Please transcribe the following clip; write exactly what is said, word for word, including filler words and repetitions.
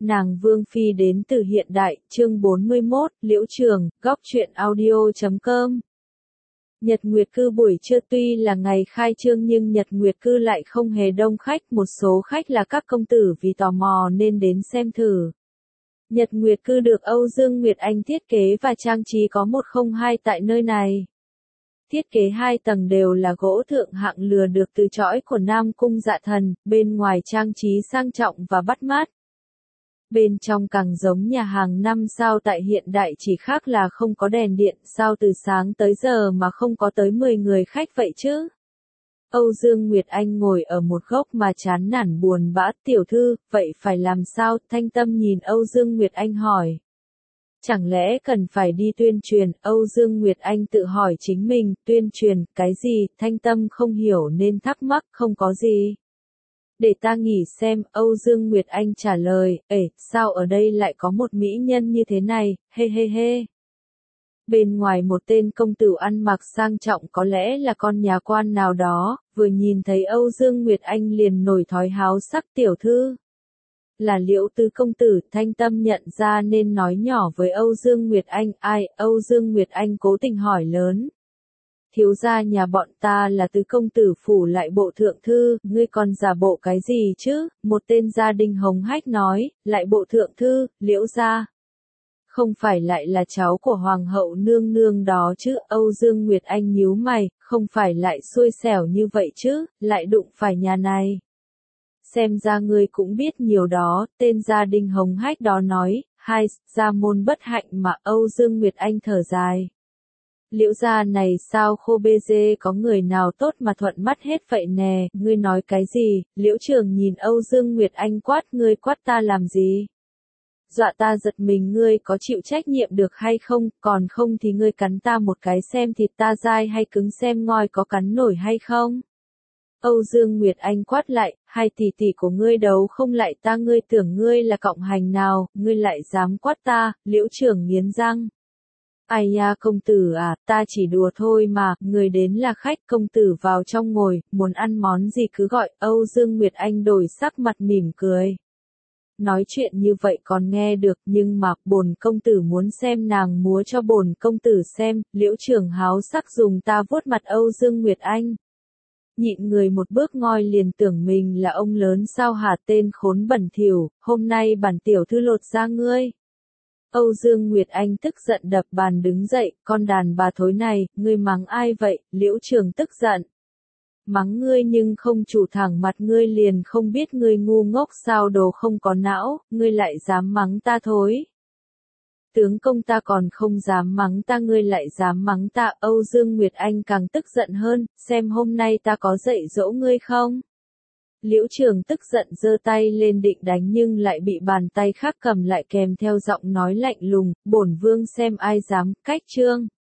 Nàng Vương Phi đến từ hiện đại, chương bốn mươi mốt, Liễu Trường, góc truyện audio chấm com. Nhật Nguyệt Cư buổi trưa tuy là ngày khai trương nhưng Nhật Nguyệt Cư lại không hề đông khách, một số khách là các công tử vì tò mò nên đến xem thử. Nhật Nguyệt Cư được Âu Dương Nguyệt Anh thiết kế và trang trí có một không hai tại nơi này. Thiết kế hai tầng đều là gỗ thượng hạng lừa được từ chõi của Nam Cung Dạ Thần, bên ngoài trang trí sang trọng và bắt mắt. Bên trong càng giống nhà hàng năm sao tại hiện đại, chỉ khác là không có đèn điện, sao từ sáng tới giờ mà không có tới mười người khách vậy chứ. Âu Dương Nguyệt Anh ngồi ở một góc mà chán nản buồn bã. Tiểu thư, vậy phải làm sao? Thanh Tâm nhìn Âu Dương Nguyệt Anh hỏi. Chẳng lẽ cần phải đi tuyên truyền? Âu Dương Nguyệt Anh tự hỏi chính mình, tuyên truyền, cái gì? Thanh Tâm không hiểu nên thắc mắc, không có gì. Để ta nghỉ xem, Âu Dương Nguyệt Anh trả lời, ể, sao ở đây lại có một mỹ nhân như thế này, hê hê hê. Bên ngoài một tên công tử ăn mặc sang trọng, có lẽ là con nhà quan nào đó, vừa nhìn thấy Âu Dương Nguyệt Anh liền nổi thói háo sắc. Tiểu thư là Liễu Tứ công tử. Thanh Tâm nhận ra nên nói nhỏ với Âu Dương Nguyệt Anh. Ai? Âu Dương Nguyệt Anh cố tình hỏi lớn. Thiếu gia nhà bọn ta là Tứ công tử phủ lại bộ thượng thư, ngươi còn giả bộ cái gì chứ? Một tên gia đình hống hách nói. Lại bộ thượng thư, Liễu gia. Không phải lại là cháu của hoàng hậu nương nương đó chứ? Âu Dương Nguyệt Anh nhíu mày, không phải lại xui xẻo như vậy chứ, lại đụng phải nhà này. Xem ra ngươi cũng biết nhiều đó, tên gia đình hống hách đó nói. Hai, gia môn bất hạnh mà. Âu Dương Nguyệt Anh thở dài. Liễu gia này sao khô bê dê, có người nào tốt mà thuận mắt hết vậy nè? Ngươi nói cái gì? Liễu Trường nhìn Âu Dương Nguyệt Anh quát. Ngươi quát ta làm gì? Dọa ta giật mình. Ngươi có chịu trách nhiệm được hay không? Còn không thì ngươi cắn ta một cái xem thịt ta dai hay cứng, xem ngoi có cắn nổi hay không? Âu Dương Nguyệt Anh quát lại. Hai tỷ tỷ của ngươi đấu không lại ta, ngươi tưởng ngươi là cộng hành nào, ngươi lại dám quát ta? Liễu Trường nghiến răng. Ai ya công tử à, ta chỉ đùa thôi mà, người đến là khách, công tử vào trong ngồi, muốn ăn món gì cứ gọi. Âu Dương Nguyệt Anh đổi sắc mặt mỉm cười. Nói chuyện như vậy còn nghe được, nhưng mà bổn công tử muốn xem nàng múa cho bổn công tử xem. Liễu Trường háo sắc dùng ta vuốt mặt Âu Dương Nguyệt Anh. Nhịn người một bước ngoi liền tưởng mình là ông lớn sao hả? Tên khốn bẩn thỉu, hôm nay bản tiểu thư lột da ngươi. Âu Dương Nguyệt Anh tức giận đập bàn đứng dậy. Con đàn bà thối này, ngươi mắng ai vậy? Liễu Trường tức giận. Mắng ngươi nhưng không chủ thẳng mặt, ngươi liền không biết ngươi ngu ngốc sao, đồ không có não, ngươi lại dám mắng ta thối. Tướng công ta còn không dám mắng ta, ngươi lại dám mắng ta. Âu Dương Nguyệt Anh càng tức giận hơn, xem hôm nay ta có dạy dỗ ngươi không? Liễu Trường tức giận giơ tay lên định đánh nhưng lại bị bàn tay khác cầm lại kèm theo giọng nói lạnh lùng, bổn vương xem ai dám. Cách chương.